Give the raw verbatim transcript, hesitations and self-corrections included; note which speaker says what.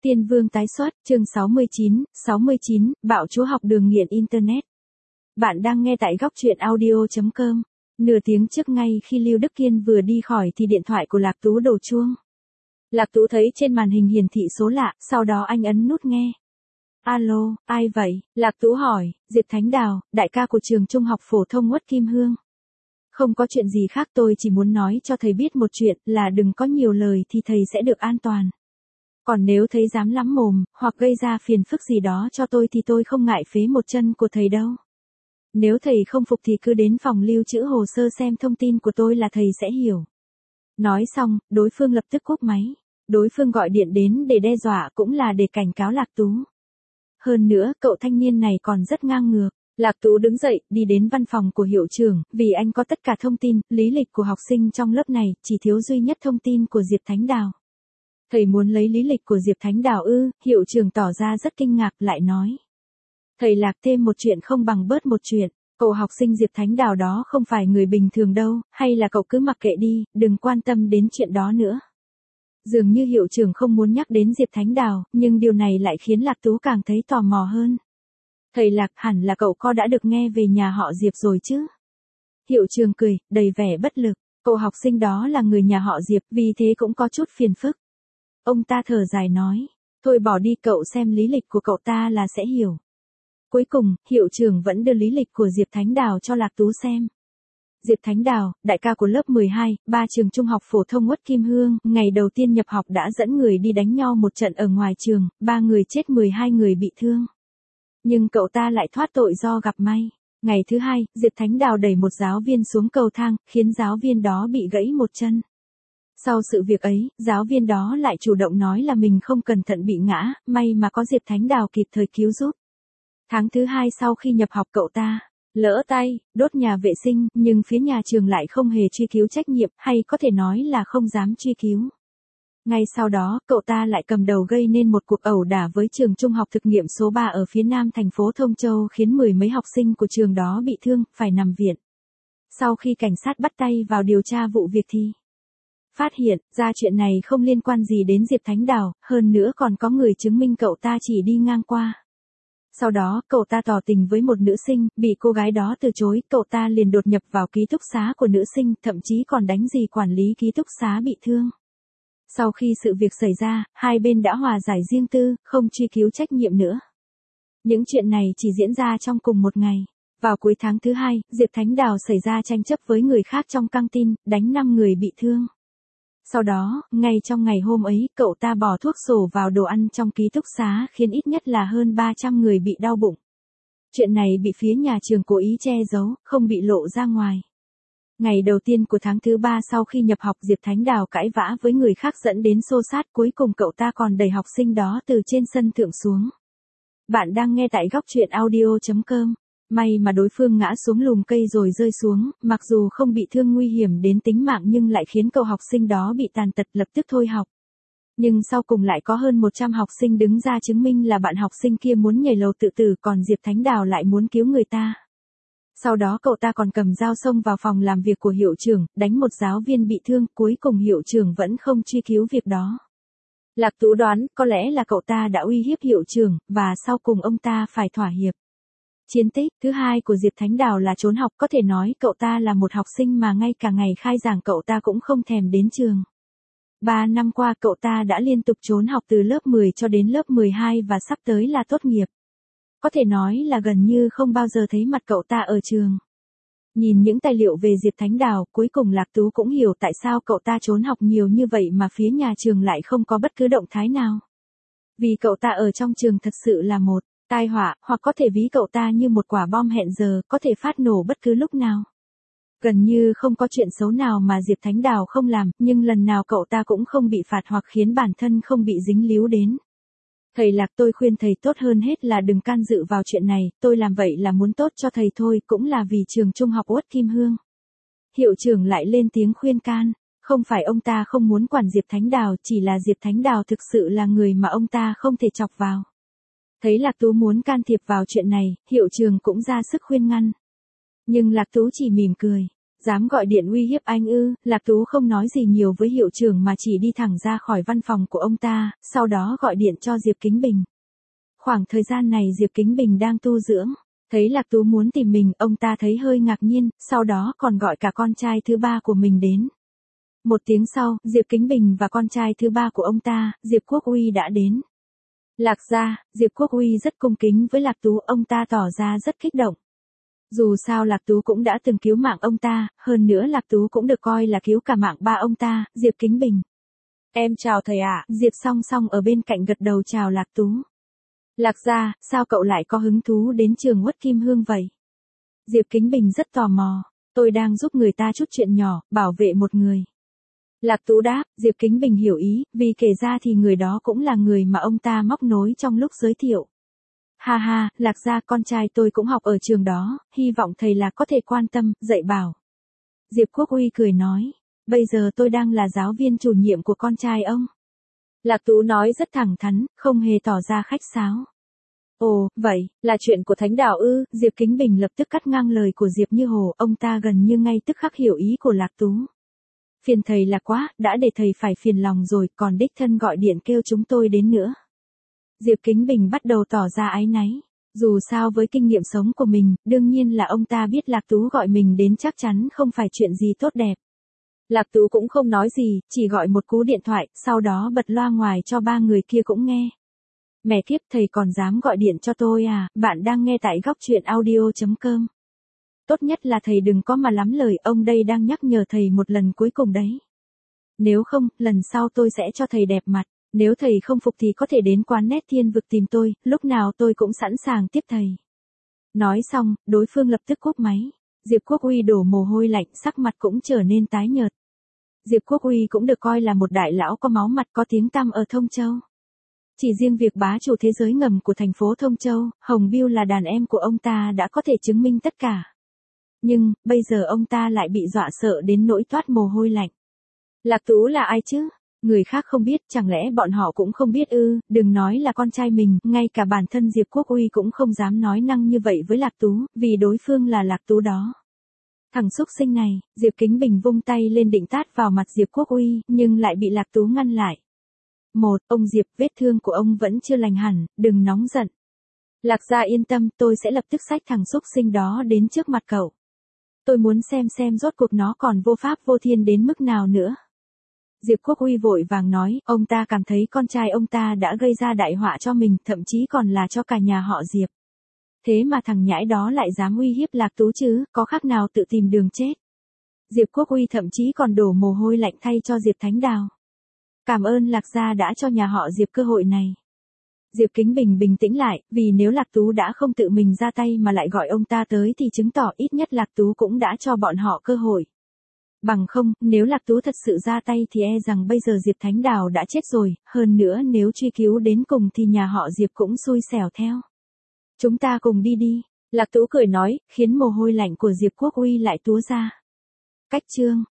Speaker 1: Tiên Vương tái xuất, chương sáu mươi chín, sáu mươi chín, bạo chúa học đường nghiện Internet. Bạn đang nghe tại góc truyện audio chấm com. Nửa tiếng trước ngay khi Lưu Đức Kiên vừa đi khỏi thì điện thoại của Lạc Tú đổ chuông. Lạc Tú thấy trên màn hình hiển thị số lạ, sau đó anh ấn nút nghe. Alo, ai vậy? Lạc Tú hỏi. Diệp Thánh Đào, đại ca của trường trung học phổ thông Uất Kim Hương. Không có chuyện gì khác, tôi chỉ muốn nói cho thầy biết một chuyện là đừng có nhiều lời thì thầy sẽ được an toàn. Còn nếu thấy dám lắm mồm, hoặc gây ra phiền phức gì đó cho tôi thì tôi không ngại phế một chân của thầy đâu. Nếu thầy không phục thì cứ đến phòng lưu trữ hồ sơ xem thông tin của tôi là thầy sẽ hiểu. Nói xong, đối phương lập tức cúp máy. Đối phương gọi điện đến để đe dọa cũng là để cảnh cáo Lạc Tú. Hơn nữa, cậu thanh niên này còn rất ngang ngược. Lạc Tú đứng dậy, đi đến văn phòng của hiệu trưởng, vì anh có tất cả thông tin, lý lịch của học sinh trong lớp này, chỉ thiếu duy nhất thông tin của Diệp Thánh Đào. Thầy muốn lấy lý lịch của Diệp Thánh Đào ư? Hiệu trưởng tỏ ra rất kinh ngạc, lại nói. Thầy Lạc, thêm một chuyện không bằng bớt một chuyện. Cậu học sinh Diệp Thánh Đào đó không phải người bình thường đâu, hay là cậu cứ mặc kệ đi, đừng quan tâm đến chuyện đó nữa. Dường như hiệu trưởng không muốn nhắc đến Diệp Thánh Đào, nhưng điều này lại khiến Lạc Tú càng thấy tò mò hơn. Thầy Lạc, hẳn là cậu có đã được nghe về nhà họ Diệp rồi chứ? Hiệu trưởng cười, đầy vẻ bất lực. Cậu học sinh đó là người nhà họ Diệp, vì thế cũng có chút phiền phức. Ông ta thở dài nói, thôi bỏ đi, cậu xem lý lịch của cậu ta là sẽ hiểu. Cuối cùng, hiệu trưởng vẫn đưa lý lịch của Diệp Thánh Đào cho Lạc Tú xem. Diệp Thánh Đào, đại ca của lớp mười hai, ba trường trung học phổ thông Uất Kim Hương, ngày đầu tiên nhập học đã dẫn người đi đánh nhau một trận ở ngoài trường, ba người chết mười hai người bị thương. Nhưng cậu ta lại thoát tội do gặp may. Ngày thứ hai, Diệp Thánh Đào đẩy một giáo viên xuống cầu thang, khiến giáo viên đó bị gãy một chân. Sau sự việc ấy, giáo viên đó lại chủ động nói là mình không cẩn thận bị ngã, may mà có Diệp Thánh Đào kịp thời cứu giúp. Tháng thứ hai sau khi nhập học, cậu ta lỡ tay, đốt nhà vệ sinh, nhưng phía nhà trường lại không hề truy cứu trách nhiệm, hay có thể nói là không dám truy cứu. Ngay sau đó, cậu ta lại cầm đầu gây nên một cuộc ẩu đả với trường trung học thực nghiệm số ba ở phía nam thành phố Thông Châu, khiến mười mấy học sinh của trường đó bị thương, phải nằm viện. Sau khi cảnh sát bắt tay vào điều tra vụ việc thì phát hiện ra chuyện này không liên quan gì đến Diệp Thánh Đào, hơn nữa còn có người chứng minh cậu ta chỉ đi ngang qua. Sau đó, cậu ta tỏ tình với một nữ sinh, bị cô gái đó từ chối, cậu ta liền đột nhập vào ký túc xá của nữ sinh, thậm chí còn đánh dì quản lý ký túc xá bị thương. Sau khi sự việc xảy ra, hai bên đã hòa giải riêng tư, không truy cứu trách nhiệm nữa. Những chuyện này chỉ diễn ra trong cùng một ngày. Vào cuối tháng thứ hai, Diệp Thánh Đào xảy ra tranh chấp với người khác trong căng tin, đánh năm người bị thương. Sau đó, ngay trong ngày hôm ấy, cậu ta bỏ thuốc sổ vào đồ ăn trong ký túc xá, khiến ít nhất là hơn ba trăm người bị đau bụng. Chuyện này bị phía nhà trường cố ý che giấu, không bị lộ ra ngoài. Ngày đầu tiên của tháng thứ ba sau khi nhập học, Diệp Thánh Đào cãi vã với người khác dẫn đến xô xát, cuối cùng cậu ta còn đẩy học sinh đó từ trên sân thượng xuống. Bạn đang nghe tại góc truyện audio chấm com. May mà đối phương ngã xuống lùm cây rồi rơi xuống, mặc dù không bị thương nguy hiểm đến tính mạng nhưng lại khiến cậu học sinh đó bị tàn tật, lập tức thôi học. Nhưng sau cùng lại có hơn một trăm học sinh đứng ra chứng minh là bạn học sinh kia muốn nhảy lầu tự tử, còn Diệp Thánh Đào lại muốn cứu người ta. Sau đó cậu ta còn cầm dao xông vào phòng làm việc của hiệu trưởng, đánh một giáo viên bị thương, cuối cùng hiệu trưởng vẫn không truy cứu việc đó. Lạc Tú đoán, có lẽ là cậu ta đã uy hiếp hiệu trưởng, và sau cùng ông ta phải thỏa hiệp. Chiến tích thứ hai của Diệp Thánh Đào là trốn học, có thể nói cậu ta là một học sinh mà ngay cả ngày khai giảng cậu ta cũng không thèm đến trường. Ba năm qua cậu ta đã liên tục trốn học từ lớp mười cho đến lớp mười hai và sắp tới là tốt nghiệp. Có thể nói là gần như không bao giờ thấy mặt cậu ta ở trường. Nhìn những tài liệu về Diệp Thánh Đào, cuối cùng Lạc Tú cũng hiểu tại sao cậu ta trốn học nhiều như vậy mà phía nhà trường lại không có bất cứ động thái nào. Vì cậu ta ở trong trường thật sự là một tai họa, hoặc có thể ví cậu ta như một quả bom hẹn giờ, có thể phát nổ bất cứ lúc nào. Gần như không có chuyện xấu nào mà Diệp Thánh Đào không làm, nhưng lần nào cậu ta cũng không bị phạt hoặc khiến bản thân không bị dính líu đến. Thầy Lạc, tôi khuyên thầy tốt hơn hết là đừng can dự vào chuyện này, tôi làm vậy là muốn tốt cho thầy thôi, cũng là vì trường trung học Uất Kim Hương. Hiệu trưởng lại lên tiếng khuyên can, không phải ông ta không muốn quản Diệp Thánh Đào, chỉ là Diệp Thánh Đào thực sự là người mà ông ta không thể chọc vào. Thấy Lạc Tú muốn can thiệp vào chuyện này, hiệu trưởng cũng ra sức khuyên ngăn. Nhưng Lạc Tú chỉ mỉm cười. Dám gọi điện uy hiếp anh ư? Lạc Tú không nói gì nhiều với hiệu trưởng mà chỉ đi thẳng ra khỏi văn phòng của ông ta, sau đó gọi điện cho Diệp Kính Bình. Khoảng thời gian này Diệp Kính Bình đang tu dưỡng. Thấy Lạc Tú muốn tìm mình, ông ta thấy hơi ngạc nhiên, sau đó còn gọi cả con trai thứ ba của mình đến. Một tiếng sau, Diệp Kính Bình và con trai thứ ba của ông ta, Diệp Quốc Uy đã đến. Lạc gia, Diệp Quốc Uy rất cung kính với Lạc Tú, ông ta tỏ ra rất kích động. Dù sao Lạc Tú cũng đã từng cứu mạng ông ta, hơn nữa Lạc Tú cũng được coi là cứu cả mạng ba ông ta, Diệp Kính Bình. Em chào thầy ạ, Diệp Song Song ở bên cạnh gật đầu chào Lạc Tú. Lạc gia, sao cậu lại có hứng thú đến trường Uất Kim Hương vậy? Diệp Kính Bình rất tò mò, tôi đang giúp người ta chút chuyện nhỏ, bảo vệ một người. Lạc Tú đáp, Diệp Kính Bình hiểu ý, vì kể ra thì người đó cũng là người mà ông ta móc nối trong lúc giới thiệu. Ha ha, Lạc gia, con trai tôi cũng học ở trường đó, hy vọng thầy Lạc có thể quan tâm, dạy bảo. Diệp Quốc Uy cười nói, bây giờ tôi đang là giáo viên chủ nhiệm của con trai ông. Lạc Tú nói rất thẳng thắn, không hề tỏ ra khách sáo. Ồ, vậy, là chuyện của Thánh Đạo ư? Diệp Kính Bình lập tức cắt ngang lời của Diệp Như Hồ, ông ta gần như ngay tức khắc hiểu ý của Lạc Tú. Phiền thầy là quá, đã để thầy phải phiền lòng rồi, còn đích thân gọi điện kêu chúng tôi đến nữa. Diệp Kính Bình bắt đầu tỏ ra áy náy. Dù sao với kinh nghiệm sống của mình, đương nhiên là ông ta biết Lạc Tú gọi mình đến chắc chắn không phải chuyện gì tốt đẹp. Lạc Tú cũng không nói gì, chỉ gọi một cú điện thoại, sau đó bật loa ngoài cho ba người kia cũng nghe. Mẹ kiếp, thầy còn dám gọi điện cho tôi à? Bạn đang nghe tại góc truyện audio chấm com. Tốt nhất là thầy đừng có mà lắm lời, ông đây đang nhắc nhở thầy một lần cuối cùng đấy. Nếu không, lần sau tôi sẽ cho thầy đẹp mặt. Nếu thầy không phục thì có thể đến quán Nét Thiên Vực tìm tôi, lúc nào tôi cũng sẵn sàng tiếp thầy. Nói xong, đối phương lập tức cúp máy. Diệp Quốc Uy đổ mồ hôi lạnh, sắc mặt cũng trở nên tái nhợt. Diệp Quốc Uy cũng được coi là một đại lão có máu mặt, có tiếng tăm ở Thông Châu. Chỉ riêng việc bá chủ thế giới ngầm của thành phố Thông Châu, Hồng Biêu là đàn em của ông ta đã có thể chứng minh tất cả. Nhưng, bây giờ ông ta lại bị dọa sợ đến nỗi toát mồ hôi lạnh. Lạc Tú là ai chứ? Người khác không biết, chẳng lẽ bọn họ cũng không biết ư? Đừng nói là con trai mình, ngay cả bản thân Diệp Quốc Uy cũng không dám nói năng như vậy với Lạc Tú, vì đối phương là Lạc Tú đó. Thằng xúc sinh này, Diệp Kính Bình vung tay lên định tát vào mặt Diệp Quốc Uy, nhưng lại bị Lạc Tú ngăn lại. Một, ông Diệp, vết thương của ông vẫn chưa lành hẳn, đừng nóng giận. Lạc gia yên tâm, tôi sẽ lập tức xách thằng xúc sinh đó đến trước mặt cậu. Tôi muốn xem xem rốt cuộc nó còn vô pháp vô thiên đến mức nào nữa. Diệp Quốc Uy vội vàng nói, ông ta cảm thấy con trai ông ta đã gây ra đại họa cho mình, thậm chí còn là cho cả nhà họ Diệp. Thế mà thằng nhãi đó lại dám uy hiếp Lạc Tú chứ, có khác nào tự tìm đường chết. Diệp Quốc Uy thậm chí còn đổ mồ hôi lạnh thay cho Diệp Thánh Đào. Cảm ơn Lạc gia đã cho nhà họ Diệp cơ hội này. Diệp Kính Bình bình tĩnh lại, vì nếu Lạc Tú đã không tự mình ra tay mà lại gọi ông ta tới thì chứng tỏ ít nhất Lạc Tú cũng đã cho bọn họ cơ hội. Bằng không, nếu Lạc Tú thật sự ra tay thì e rằng bây giờ Diệp Thánh Đào đã chết rồi, hơn nữa nếu truy cứu đến cùng thì nhà họ Diệp cũng xui xẻo theo. Chúng ta cùng đi đi, Lạc Tú cười nói, khiến mồ hôi lạnh của Diệp Quốc Uy lại túa ra. Cách chương